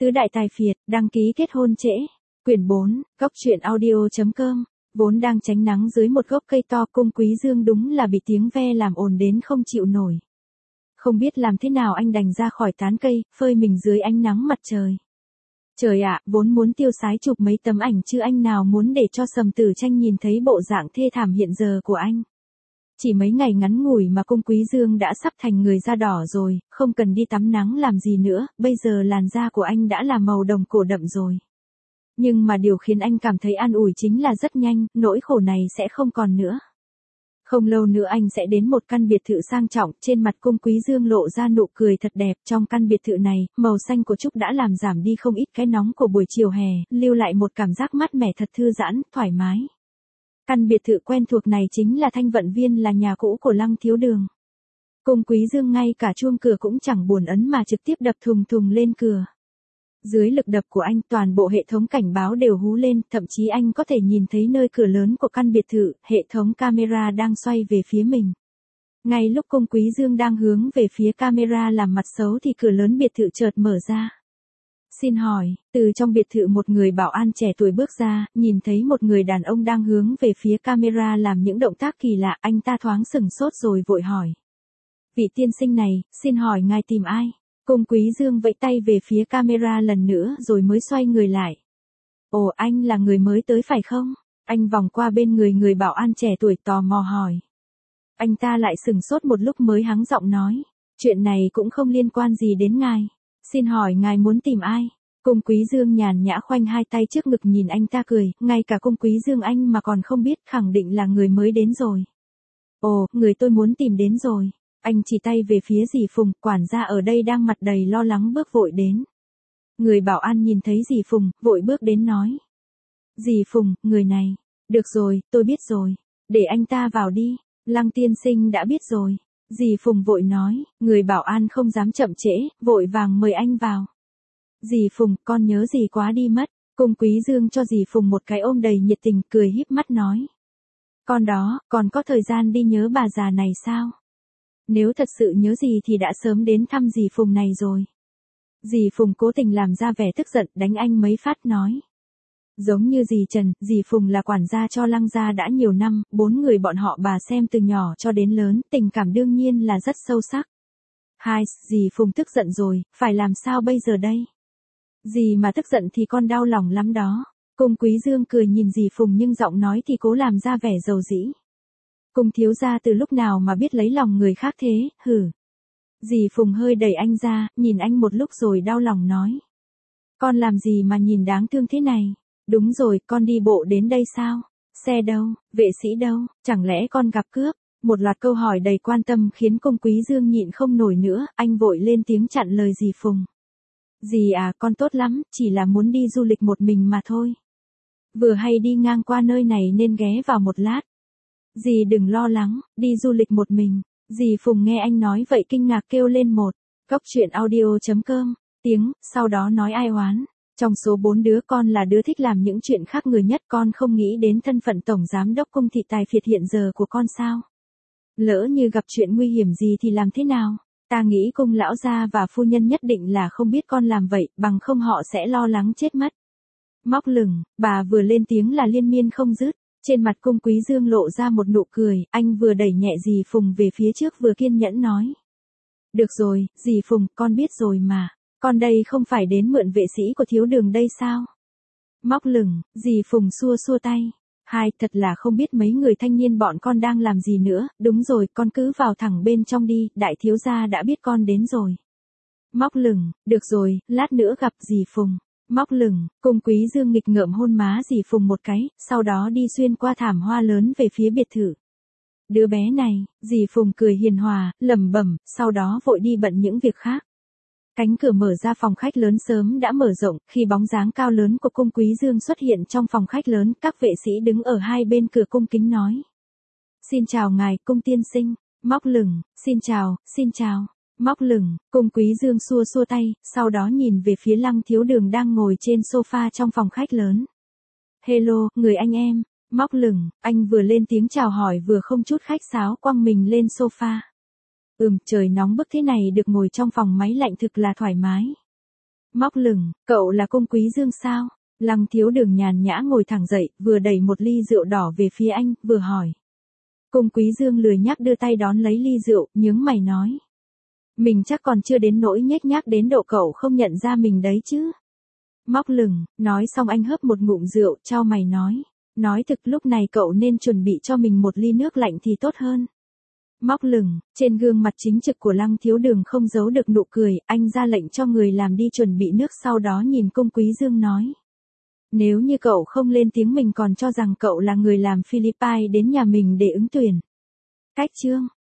Tứ đại tài phiệt, đăng ký kết hôn trễ. Quyển 4, góc truyện audio.com. Vốn đang tránh nắng dưới một gốc cây to, Cung Quý Dương đúng là bị tiếng ve làm ồn đến không chịu nổi. Không biết làm thế nào anh đành ra khỏi tán cây, phơi mình dưới ánh nắng mặt trời. Trời ạ, vốn muốn tiêu sái chụp mấy tấm ảnh chứ anh nào muốn để cho Sầm Tử Tranh nhìn thấy bộ dạng thê thảm hiện giờ của anh. Chỉ mấy ngày ngắn ngủi mà Cung Quý Dương đã sắp thành người da đỏ rồi, không cần đi tắm nắng làm gì nữa, bây giờ làn da của anh đã là màu đồng cổ đậm rồi. Nhưng mà điều khiến anh cảm thấy an ủi chính là rất nhanh, nỗi khổ này sẽ không còn nữa. Không lâu nữa anh sẽ đến một căn biệt thự sang trọng, trên mặt Cung Quý Dương lộ ra nụ cười thật đẹp. Trong căn biệt thự này, màu xanh của trúc đã làm giảm đi không ít cái nóng của buổi chiều hè, lưu lại một cảm giác mát mẻ thật thư giãn, thoải mái. Căn biệt thự quen thuộc này chính là Thanh Vận Viên, là nhà cũ của Lăng Thiếu Đường. Cung Quý Dương ngay cả chuông cửa cũng chẳng buồn ấn mà trực tiếp đập thùng thùng lên cửa. Dưới lực đập của anh, toàn bộ hệ thống cảnh báo đều hú lên, thậm chí anh có thể nhìn thấy nơi cửa lớn của căn biệt thự, hệ thống camera đang xoay về phía mình. Ngay lúc Cung Quý Dương đang hướng về phía camera làm mặt xấu thì cửa lớn biệt thự chợt mở ra. Xin hỏi, từ trong biệt thự một người bảo an trẻ tuổi bước ra, nhìn thấy một người đàn ông đang hướng về phía camera làm những động tác kỳ lạ, anh ta thoáng sửng sốt rồi vội hỏi. Vị tiên sinh này, xin hỏi ngài tìm ai? Cung Quý Dương vẫy tay về phía camera lần nữa rồi mới xoay người lại. Ồ, anh là người mới tới phải không? Anh vòng qua bên người bảo an trẻ tuổi tò mò hỏi. Anh ta lại sửng sốt một lúc mới hắng giọng nói. Chuyện này cũng không liên quan gì đến ngài. Xin hỏi ngài muốn tìm ai? Cung Quý Dương nhàn nhã khoanh hai tay trước ngực nhìn anh ta cười, ngay cả Cung Quý Dương anh mà còn không biết, khẳng định là người mới đến rồi. Ồ, người tôi muốn tìm đến rồi. Anh chỉ tay về phía dì Phùng, quản gia ở đây đang mặt đầy lo lắng bước vội đến. Người bảo an nhìn thấy dì Phùng, vội bước đến nói. Dì Phùng, người này. Được rồi, tôi biết rồi. Để anh ta vào đi. Lăng tiên sinh đã biết rồi. Dì Phùng vội nói, người bảo an không dám chậm trễ, vội vàng mời anh vào. Dì Phùng, con nhớ dì quá đi mất. Cung Quý Dương cho dì Phùng một cái ôm đầy nhiệt tình, cười híp mắt nói. Con đó, còn có thời gian đi nhớ bà già này sao? Nếu thật sự nhớ gì thì đã sớm đến thăm dì Phùng này rồi. Dì Phùng cố tình làm ra vẻ tức giận, đánh anh mấy phát nói. Giống như dì Trần, dì Phùng là quản gia cho Lăng gia đã nhiều năm, 4 người bọn họ bà xem từ nhỏ cho đến lớn, tình cảm đương nhiên là rất sâu sắc. Hai, dì Phùng tức giận rồi, phải làm sao bây giờ đây? Dì mà tức giận thì con đau lòng lắm đó. Cung Quý Dương cười nhìn dì Phùng nhưng giọng nói thì cố làm ra vẻ dầu dĩ. Cung thiếu gia từ lúc nào mà biết lấy lòng người khác thế, hử. Dì Phùng hơi đẩy anh ra, nhìn anh một lúc rồi đau lòng nói. Con làm gì mà nhìn đáng thương thế này? Đúng rồi, con đi bộ đến đây sao? Xe đâu? Vệ sĩ đâu? Chẳng lẽ con gặp cướp? Một loạt câu hỏi đầy quan tâm khiến Cung Quý Dương nhịn không nổi nữa, anh vội lên tiếng chặn lời dì Phùng. Dì à, con tốt lắm, chỉ là muốn đi du lịch một mình mà thôi. Vừa hay đi ngang qua nơi này nên ghé vào một lát. Dì đừng lo lắng, đi du lịch một mình. Dì Phùng nghe anh nói vậy kinh ngạc kêu lên một. Góc truyện audio.com. Tiếng, sau đó nói ai oán. Trong số 4 đứa con là đứa thích làm những chuyện khác người nhất, con không nghĩ đến thân phận tổng giám đốc Cung thị tài phiệt hiện giờ của con sao? Lỡ như gặp chuyện nguy hiểm gì thì làm thế nào? Ta nghĩ Cung lão gia và phu nhân nhất định là không biết con làm vậy, bằng không họ sẽ lo lắng chết mất. Móc lửng, bà vừa lên tiếng là liên miên không dứt. Trên mặt Cung Quý Dương lộ ra một nụ cười, anh vừa đẩy nhẹ dì Phùng về phía trước vừa kiên nhẫn nói. Được rồi, dì Phùng, con biết rồi mà. Con đây không phải đến mượn vệ sĩ của Thiếu Đường đây sao? Móc lửng, dì Phùng xua xua tay. Hai, thật là không biết mấy người thanh niên bọn con đang làm gì nữa, đúng rồi, con cứ vào thẳng bên trong đi, đại thiếu gia đã biết con đến rồi. Móc lửng, được rồi, lát nữa gặp dì Phùng. Móc lửng, Cung Quý Dương nghịch ngợm hôn má dì Phùng một cái, sau đó đi xuyên qua thảm hoa lớn về phía biệt thự. Đứa bé này, dì Phùng cười hiền hòa, lẩm bẩm, sau đó vội đi bận những việc khác. Cánh cửa mở ra phòng khách lớn sớm đã mở rộng, khi bóng dáng cao lớn của Cung Quý Dương xuất hiện trong phòng khách lớn, các vệ sĩ đứng ở hai bên cửa cung kính nói. Xin chào ngài, Cung tiên sinh. Móc lửng, xin chào. Móc lửng, Cung Quý Dương xua xua tay, sau đó nhìn về phía Lăng Thiếu Đường đang ngồi trên sofa trong phòng khách lớn. Hello, người anh em. Móc lửng, anh vừa lên tiếng chào hỏi vừa không chút khách sáo quăng mình lên sofa. Trời nóng bức thế này được ngồi trong phòng máy lạnh thực là thoải mái. Móc lửng, cậu là Cung Quý Dương sao? Lăng Thiếu Đường nhàn nhã ngồi thẳng dậy, vừa đẩy một ly rượu đỏ về phía anh, vừa hỏi. Cung Quý Dương lười nhác đưa tay đón lấy ly rượu, nhướng mày nói. Mình chắc còn chưa đến nỗi nhếch nhác đến độ cậu không nhận ra mình đấy chứ. Móc lửng, nói xong anh hớp một ngụm rượu, chau mày nói. Nói thực lúc này cậu nên chuẩn bị cho mình một ly nước lạnh thì tốt hơn. Móc lửng, trên gương mặt chính trực của Lăng Thiếu Đường không giấu được nụ cười, anh ra lệnh cho người làm đi chuẩn bị nước, sau đó nhìn Cung Quý Dương nói. Nếu như cậu không lên tiếng mình còn cho rằng cậu là người làm Philippines đến nhà mình để ứng tuyển. Cách chương.